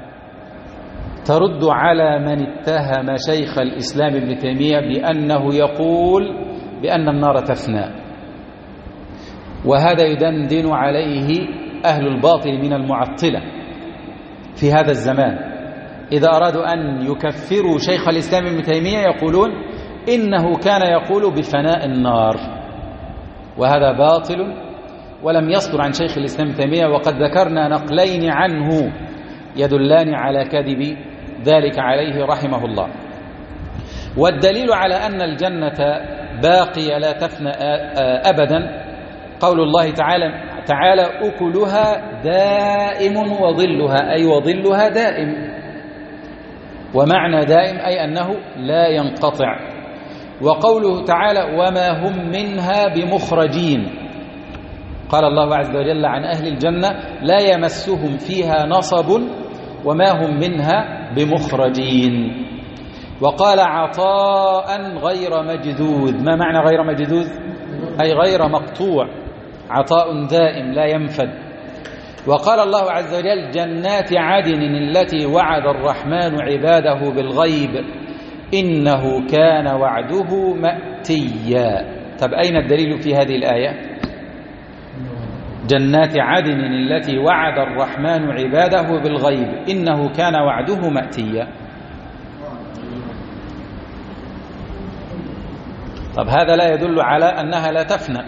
ترد على من اتهم شيخ الإسلام ابن تيمية بأنه يقول بأن النار تفنى. وهذا يدندن عليه أهل الباطل من المعطلة في هذا الزمان، إذا أرادوا أن يكفروا شيخ الإسلام ابن تيمية يقولون إنه كان يقول بفناء النار، وهذا باطل ولم يصدر عن شيخ الإسلام ابن تيمية. وقد ذكرنا نقلين عنه يدلان على كذب ذلك عليه رحمه الله. والدليل على أن الجنة باقية لا تفنى أبدا قول الله تعالى: أكلها دائم وظلها، أي وظلها دائم. ومعنى دائم أي أنه لا ينقطع. وقوله تعالى: وما هم منها بمخرجين، قال الله عز وجل عن أهل الجنة: لا يمسهم فيها نصب وما هم منها بمخرجين. وقال: عطاء غير مجذوذ. ما معنى غير مجذوذ؟ أي غير مقطوع، عطاء دائم لا ينفد. وقال الله عز وجل: جنات عدن التي وعد الرحمن عباده بالغيب إنه كان وعده مأتيا. طب أين الدليل في هذه الآية؟ جنات عدن التي وعد الرحمن عباده بالغيب إنه كان وعده مأتيا. طب هذا لا يدل على أنها لا تفنى.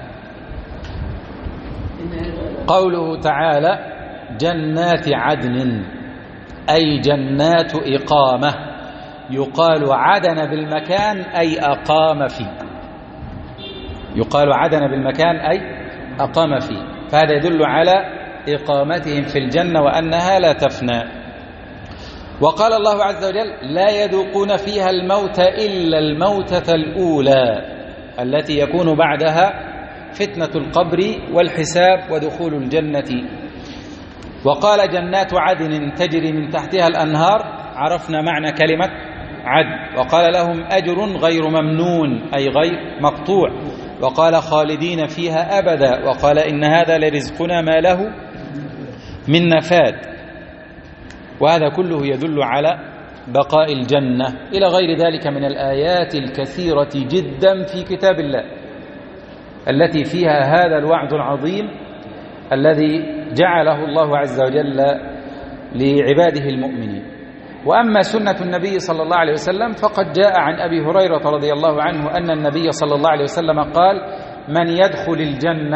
قوله تعالى جنات عدن أي جنات إقامة، يقال عدن بالمكان أي أقام فيه، يقال عدن بالمكان أي أقام فيه، فهذا يدل على إقامتهم في الجنة وأنها لا تفنى. وقال الله عز وجل لا يذوقون فيها الموت إلا الموتة الأولى التي يكون بعدها فتنة القبر والحساب ودخول الجنة. وقال جنات عدن تجري من تحتها الأنهار، عرفنا معنى كلمة عدن. وقال لهم أجر غير ممنون أي غير مقطوع. وقال خالدين فيها أبدا. وقال إن هذا لرزقنا ما له من نفاد. وهذا كله يدل على بقاء الجنة إلى غير ذلك من الآيات الكثيرة جدا في كتاب الله التي فيها هذا الوعد العظيم الذي جعله الله عز وجل لعباده المؤمنين. وأما سنة النبي صلى الله عليه وسلم فقد جاء عن أبي هريرة رضي الله عنه أن النبي صلى الله عليه وسلم قال من يدخل الجنة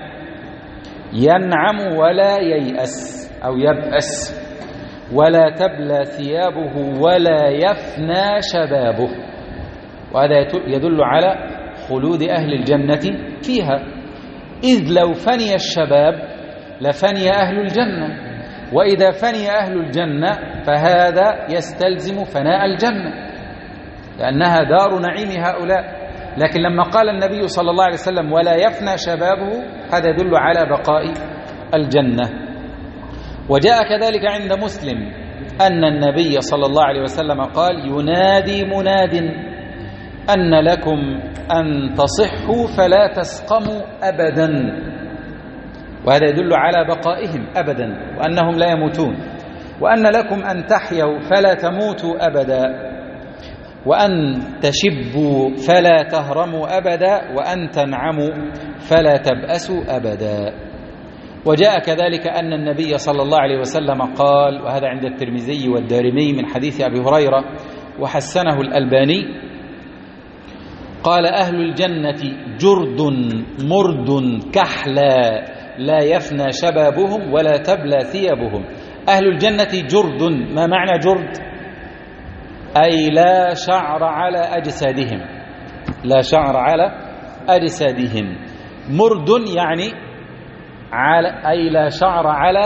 ينعم ولا ييأس أو يبأس ولا تبلى ثيابه ولا يفنى شبابه. وهذا يدل على خلود أهل الجنة فيها، إذ لو فني الشباب لفني أهل الجنة، وإذا فني أهل الجنة فهذا يستلزم فناء الجنة لأنها دار نعيم هؤلاء. لكن لما قال النبي صلى الله عليه وسلم ولا يفنى شبابه هذا يدل على بقاء الجنة. وجاء كذلك عند مسلم أن النبي صلى الله عليه وسلم قال ينادي مناد أن لكم أن تصحوا فلا تسقموا أبدا. وهذا يدل على بقائهم أبدا وأنهم لا يموتون. وأن لكم أن تحيوا فلا تموتوا أبدا، وأن تشبوا فلا تهرموا أبدا، وأن تنعموا فلا تبأسوا أبدا. وجاء كذلك أن النبي صلى الله عليه وسلم قال، وهذا عند الترمذي والدارمي من حديث أبي هريرة وحسنه الألباني، قال أهل الجنة جرد مرد كحلا لا يفنى شبابهم ولا تبلى ثيابهم. أهل الجنة جرد، ما معنى جرد؟ أي لا شعر على أجسادهم، لا شعر على أجسادهم. مرد يعني أي لا شعر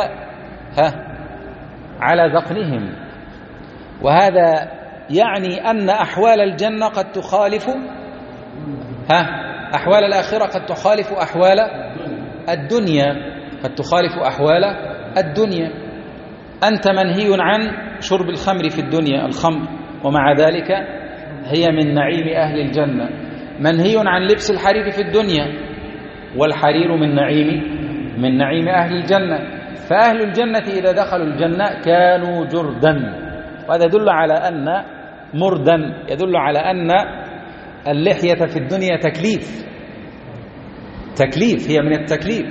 على ذقنهم. وهذا يعني أن أحوال الجنة قد تخالف أحوال الآخرة، قد تخالف أحوال الدنيا، قد تخالف أحوال الدنيا. أنت منهي عن شرب الخمر في الدنيا، الخمر، ومع ذلك هي من نعيم أهل الجنة. منهي عن لبس الحرير في الدنيا، والحرير من نعيم أهل الجنة. فأهل الجنة إذا دخلوا الجنة كانوا جردا. وهذا يدل على أن مردا يدل على أن اللحية في الدنيا تكليف، هي من التكليف،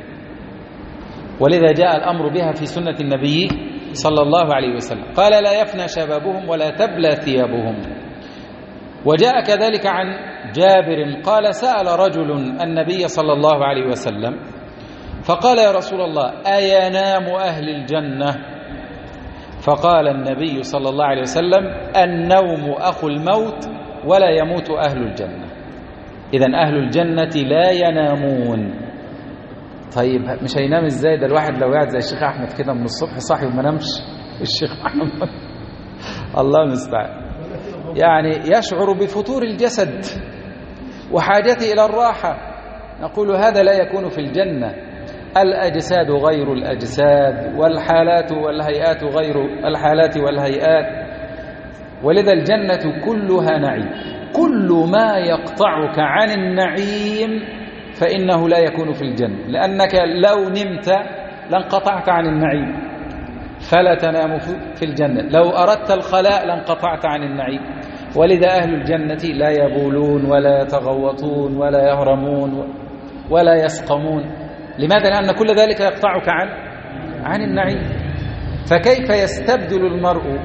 ولذا جاء الأمر بها في سنة النبي صلى الله عليه وسلم. قال لا يفنى شبابهم ولا تبلى ثيابهم. وجاء كذلك عن جابر قال سأل رجل النبي صلى الله عليه وسلم فقال يا رسول الله أينام أهل الجنة؟ فقال النبي صلى الله عليه وسلم النوم أخو الموت ولا يموت أهل الجنة. إذن أهل الجنة لا ينامون. طيب مش هينام ازاي؟ ده الواحد لو قاعد زي الشيخ أحمد كده من الصبح صاحي وما نامش، الشيخ أحمد الله المستعان، يعني يشعر بفتور الجسد وحاجته إلى الراحة. نقول هذا لا يكون في الجنة. الأجساد غير الأجساد، والحالات والهيئات غير الحالات والهيئات. ولذا الجنة كلها نعيم. كل ما يقطعك عن النعيم فإنه لا يكون في الجنة، لأنك لو نمت لانقطعت عن النعيم، فلا تنام في الجنة. لو أردت الخلاء لانقطعت عن النعيم. ولذا أهل الجنة لا يبولون ولا يتغوطون ولا يهرمون ولا يسقمون. لماذا؟ لأن كل ذلك يقطعك عن النعيم. فكيف يستبدل المرء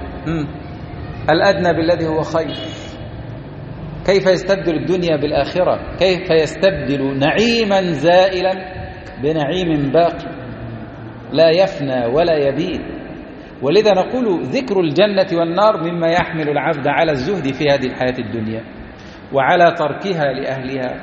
الأدنى بالذي هو خير؟ كيف يستبدل الدنيا بالآخرة؟ كيف يستبدل نعيما زائلا بنعيم باقي لا يفنى ولا يبيد؟ ولذا نقول ذكر الجنة والنار مما يحمل العبد على الزهد في هذه الحياة الدنيا وعلى تركها لأهلها.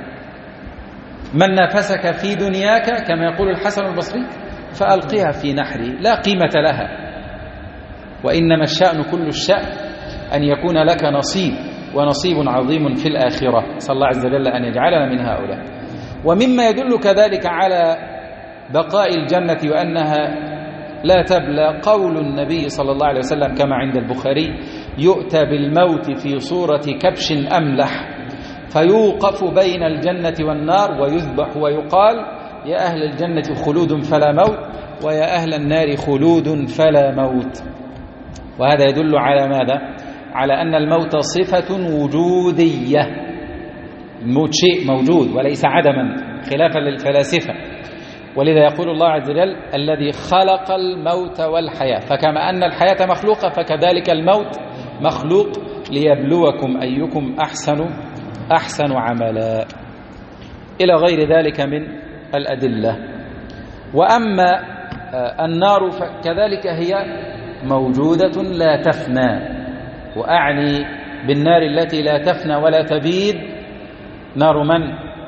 من نافسك في دنياك كما يقول الحسن البصري فألقها في نحري، لا قيمة لها، وإنما الشأن كل الشأن أن يكون لك نصيب، ونصيب عظيم في الآخرة. صلى الله عز وجل أن يجعلنا من هؤلاء. ومما يدل كذلك على بقاء الجنة وأنها لا تبلى قول النبي صلى الله عليه وسلم كما عند البخاري: يؤتى بالموت في صورة كبش أملح فيوقف بين الجنة والنار ويذبح ويقال: يا أهل الجنة خلود فلا موت، ويا أهل النار خلود فلا موت. وهذا يدل على ماذا؟ على أن الموت صفة وجودية. الموت شيء موجود وليس عدما، خلافا للفلاسفة. ولذا يقول الله عز وجل: الذي خلق الموت والحياة. فكما أن الحياة مخلوقة فكذلك الموت مخلوق ليبلوكم أيكم أحسن عملا، إلى غير ذلك من الأدلة. وأما النار فكذلك هي موجودة لا تفنى، وأعني بالنار التي لا تفنى ولا تبيد نار من؟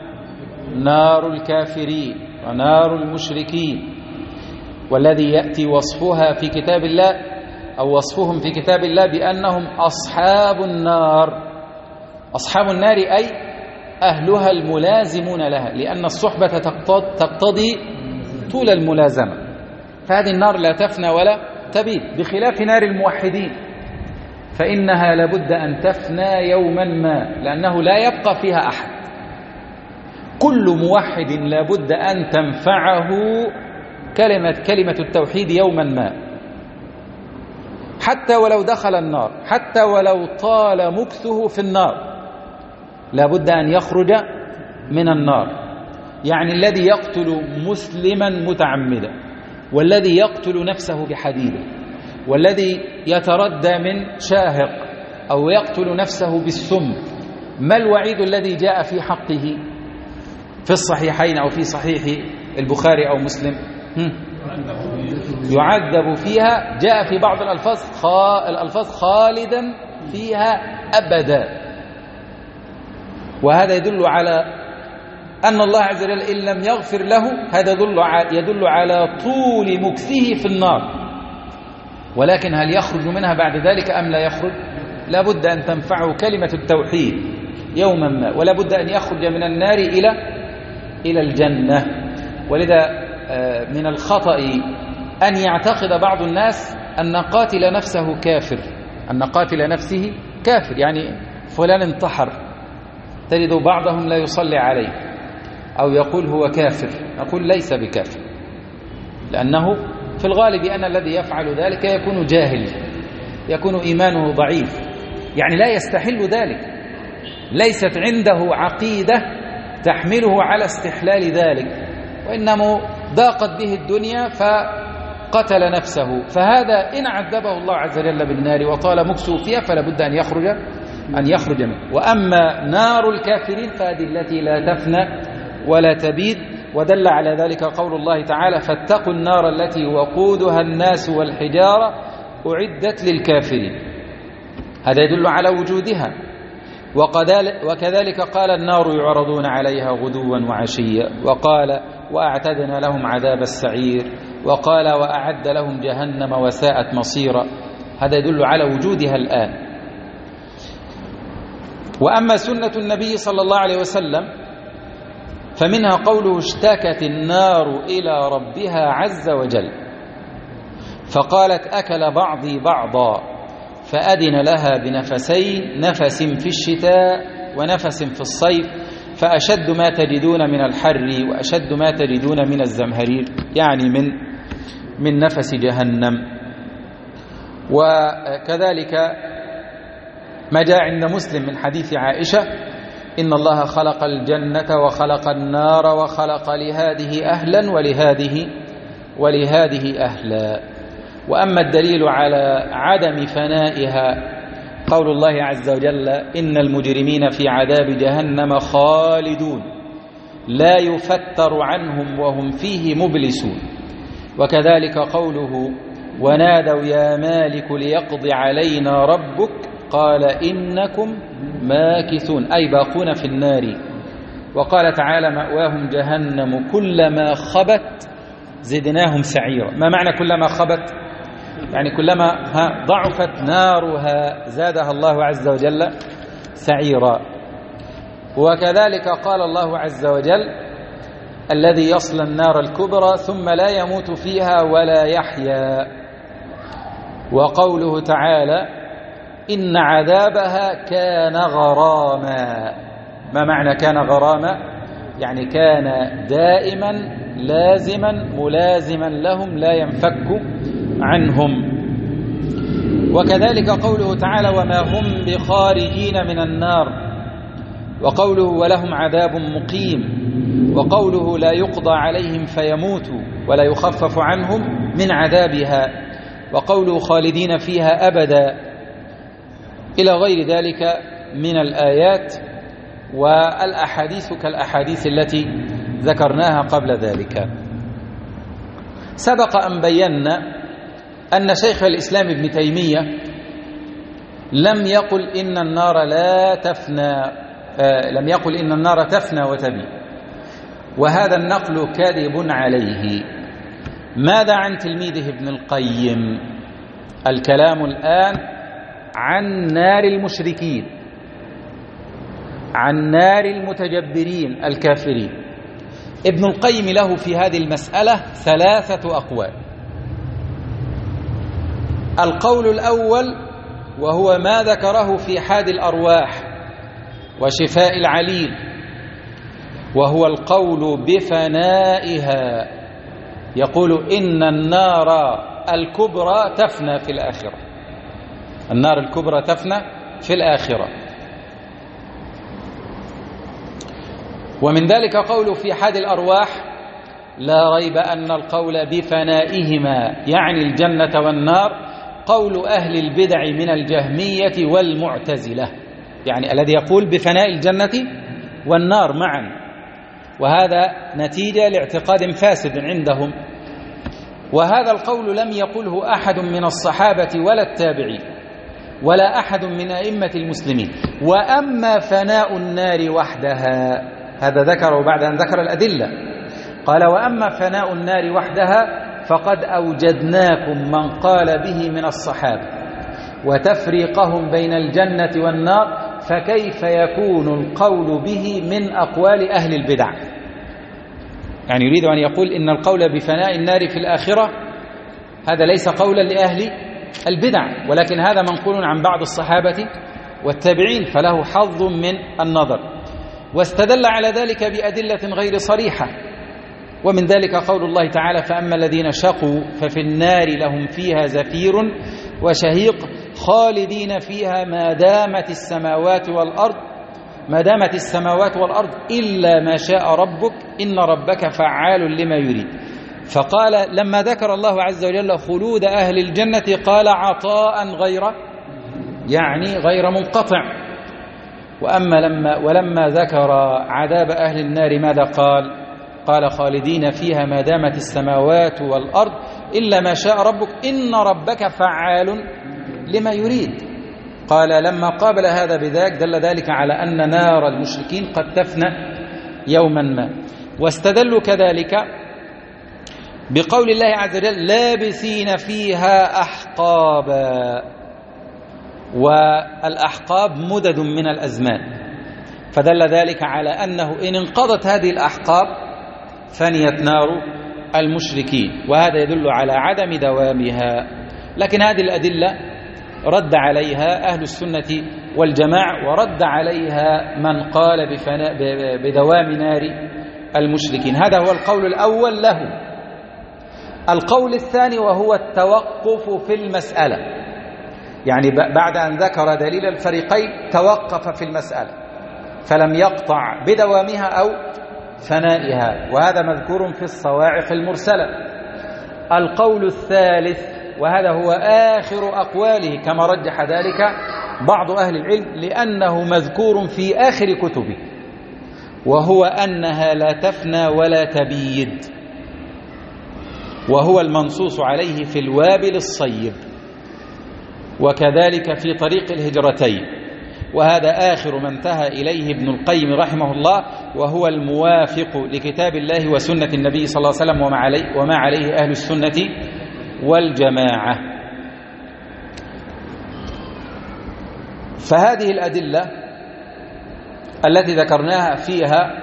نار الكافرين ونار المشركين. والذي يأتي وصفها في كتاب الله أو وصفهم في كتاب الله بأنهم أصحاب النار. أصحاب النار أي أهلها الملازمون لها، لأن الصحبة تقتضي طول الملازمة. فهذه النار لا تفنى ولا تبيد، بخلاف نار الموحدين فإنها لابد أن تفنى يوما ما، لأنه لا يبقى فيها أحد. كل موحد لابد أن تنفعه كلمة التوحيد يوما ما، حتى ولو دخل النار، حتى ولو طال مكثه في النار لابد أن يخرج من النار. يعني الذي يقتل مسلما متعمدا، والذي يقتل نفسه بحديد، والذي يتردى من شاهق أو يقتل نفسه بالسم، ما الوعيد الذي جاء في حقه في الصحيحين أو في صحيح البخاري أو مسلم؟ يعذب فيها. جاء في بعض الألفاظ خالدا فيها أبدا. وهذا يدل على أن الله عز وجل إن لم يغفر له هذا يدل على طول مكثه في النار. ولكن هل يخرج منها بعد ذلك أم لا يخرج؟ لا بد أن تنفعه كلمة التوحيد يوما ما، ولا بد أن يخرج من النار إلى الجنة. ولذا من الخطأ أن يعتقد بعض الناس أن قاتل نفسه كافر، أن قاتل نفسه كافر، يعني فلان انتحر، تجد بعضهم لا يصلي عليه أو يقول هو كافر. أقول ليس بكافر، لأنه في الغالب أن الذي يفعل ذلك يكون جاهل، يكون إيمانه ضعيف، يعني لا يستحل ذلك، ليست عنده عقيدة تحمله على استحلال ذلك، وإنما ضاقت به الدنيا فقتل نفسه. فهذا إن عذبه الله عز وجل بالنار وطال مكسه فيها فلا بد أن يخرج منه. وأما نار الكافرين فهذه التي لا تفنى ولا تبيد. ودل على ذلك قول الله تعالى: فاتقوا النار التي وقودها الناس والحجارة أعدت للكافرين. هذا يدل على وجودها. وكذلك قال: النار يعرضون عليها غدوا وعشيا، وقال: وأعتدنا لهم عذاب السعير، وقال: وأعد لهم جهنم وساءت مصيرا. هذا يدل على وجودها الآن. وأما سنة النبي صلى الله عليه وسلم فمنها قوله: اشتكت النار إلى ربها عز وجل فقالت: أكل بعضي بعضا، فأذن لها بنفسين، نفس في الشتاء ونفس في الصيف، فأشد ما تجدون من الحر وأشد ما تجدون من الزمهرير، يعني من نفس جهنم. وكذلك ما جاء عند مسلم من حديث عائشة إن الله خلق الجنة وخلق النار وخلق لهذه أهلا ولهذه أهلا. وأما الدليل على عدم فنائها قول الله عز وجل إن المجرمين في عذاب جهنم خالدون لا يفتر عنهم وهم فيه مبلسون. وكذلك قوله ونادوا يا مالك ليقضي علينا ربك قال إنكم ماكثون أي باقون في النار. وقال تعالى مأواهم جهنم كلما خبت زدناهم سعيرا. ما معنى كلما خبت؟ يعني كلما ضعفت نارها زادها الله عز وجل سعيرا. وكذلك قال الله عز وجل الذي يصلى النار الكبرى ثم لا يموت فيها ولا يحيا. وقوله تعالى إن عذابها كان غراما. ما معنى كان غراما؟ يعني كان دائما لازما ملازما لهم لا ينفك عنهم. وكذلك قوله تعالى وما هم بخارجين من النار. وقوله ولهم عذاب مقيم. وقوله لا يقضى عليهم فيموتوا ولا يخفف عنهم من عذابها. وقوله خالدين فيها أبدا إلى غير ذلك من الآيات والأحاديث كالأحاديث التي ذكرناها قبل ذلك. سبق أن بينا أن شيخ الإسلام ابن تيمية لم يقل إن النار لا تفنى، لم يقل إن النار تفنى وتبي، وهذا النقل كاذب عليه. ماذا عن تلميذه ابن القيم؟ الكلام الآن عن نار المشركين، عن نار المتجبرين الكافرين. ابن القيم له في هذه المسألة 3 أقوال. القول الأول وهو ما ذكره في حاد الأرواح وشفاء العليل، وهو القول بفنائها. يقول إن النار الكبرى تفنى في الآخرة، النار الكبرى تفنى في الآخرة. ومن ذلك قول في حاد الأرواح لا ريب أن القول بفنائهما يعني الجنة والنار قول أهل البدع من الجهمية والمعتزلة، يعني الذي يقول بفناء الجنة والنار معا، وهذا نتيجة لاعتقاد فاسد عندهم. وهذا القول لم يقله أحد من الصحابة ولا التابعين ولا أحد من أئمة المسلمين. وأما فناء النار وحدها، هذا ذكره بعد أن ذكر الأدلة، قال وأما فناء النار وحدها فقد أوجدناكم من قال به من الصحابة وتفريقهم بين الجنة والنار، فكيف يكون القول به من أقوال أهل البدع؟ يعني يريد أن يقول إن القول بفناء النار في الآخرة هذا ليس قولا لأهل البدع، ولكن هذا منقول عن بعض الصحابة والتابعين فله حظ من النظر. واستدل على ذلك بأدلة غير صريحة، ومن ذلك قول الله تعالى فأما الذين شقوا ففي النار لهم فيها زفير وشهيق خالدين فيها ما دامت السماوات والأرض إلا ما شاء ربك إن ربك فعال لما يريد. فقال لما ذكر الله عز وجل خلود أهل الجنة قال عطاء غير منقطع. ولما ذكر عذاب أهل النار ماذا قال خالدين فيها ما دامت السماوات والأرض إلا ما شاء ربك إن ربك فعال لما يريد. قال لما قابل هذا بذاك دل ذلك على أن نار المشركين قد تفنى يوما ما. واستدلوا كذلك بقول الله عز وجل لابثين فيها أحقابا، والأحقاب مدد من الأزمان، فدل ذلك على أنه إن انقضت هذه الأحقاب فنيت نار المشركين، وهذا يدل على عدم دوامها. لكن هذه الأدلة رد عليها أهل السنة والجماعة، ورد عليها من قال بدوام نار المشركين. هذا هو القول الأول له. القول الثاني وهو التوقف في المسألة، يعني بعد أن ذكر دليل الفريقين توقف في المسألة فلم يقطع بدوامها أو فنائها، وهذا مذكور في الصواعق المرسلة. القول الثالث، وهذا هو آخر أقواله كما رجح ذلك بعض أهل العلم لأنه مذكور في آخر كتبه، وهو أنها لا تفنى ولا تبيد، وهو المنصوص عليه في الوابل الصيب، وكذلك في طريق الهجرتين، وهذا آخر ما انتهى إليه ابن القيم رحمه الله، وهو الموافق لكتاب الله وسنة النبي صلى الله عليه وسلم وما عليه أهل السنة والجماعة. فهذه الأدلة التي ذكرناها فيها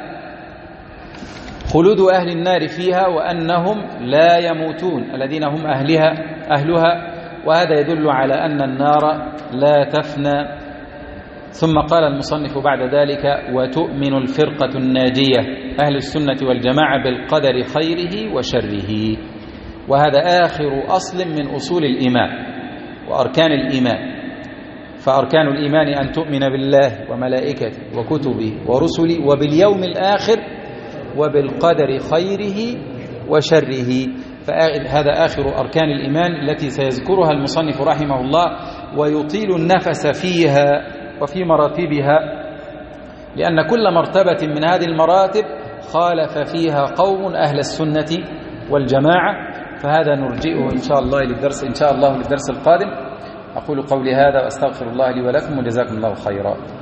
خلود أهل النار فيها وأنهم لا يموتون الذين هم أهلها، وهذا يدل على أن النار لا تفنى. ثم قال المصنف بعد ذلك: وتؤمن الفرقة الناجية أهل السنة والجماعة بالقدر خيره وشره. وهذا آخر أصل من أصول الإيمان وأركان الإيمان. فأركان الإيمان أن تؤمن بالله وملائكته وكتبه ورسله وباليوم الآخر وبالقدر خيره وشره. فهذا آخر أركان الإيمان التي سيذكرها المصنف رحمه الله، ويطيل النفس فيها وفي مراتبها، لأن كل مرتبة من هذه المراتب خالف فيها قوم أهل السنة والجماعة. فهذا نرجئه إن شاء الله للدرس القادم. أقول قولي هذا وأستغفر الله لي ولكم، وجزاكم الله خيرا.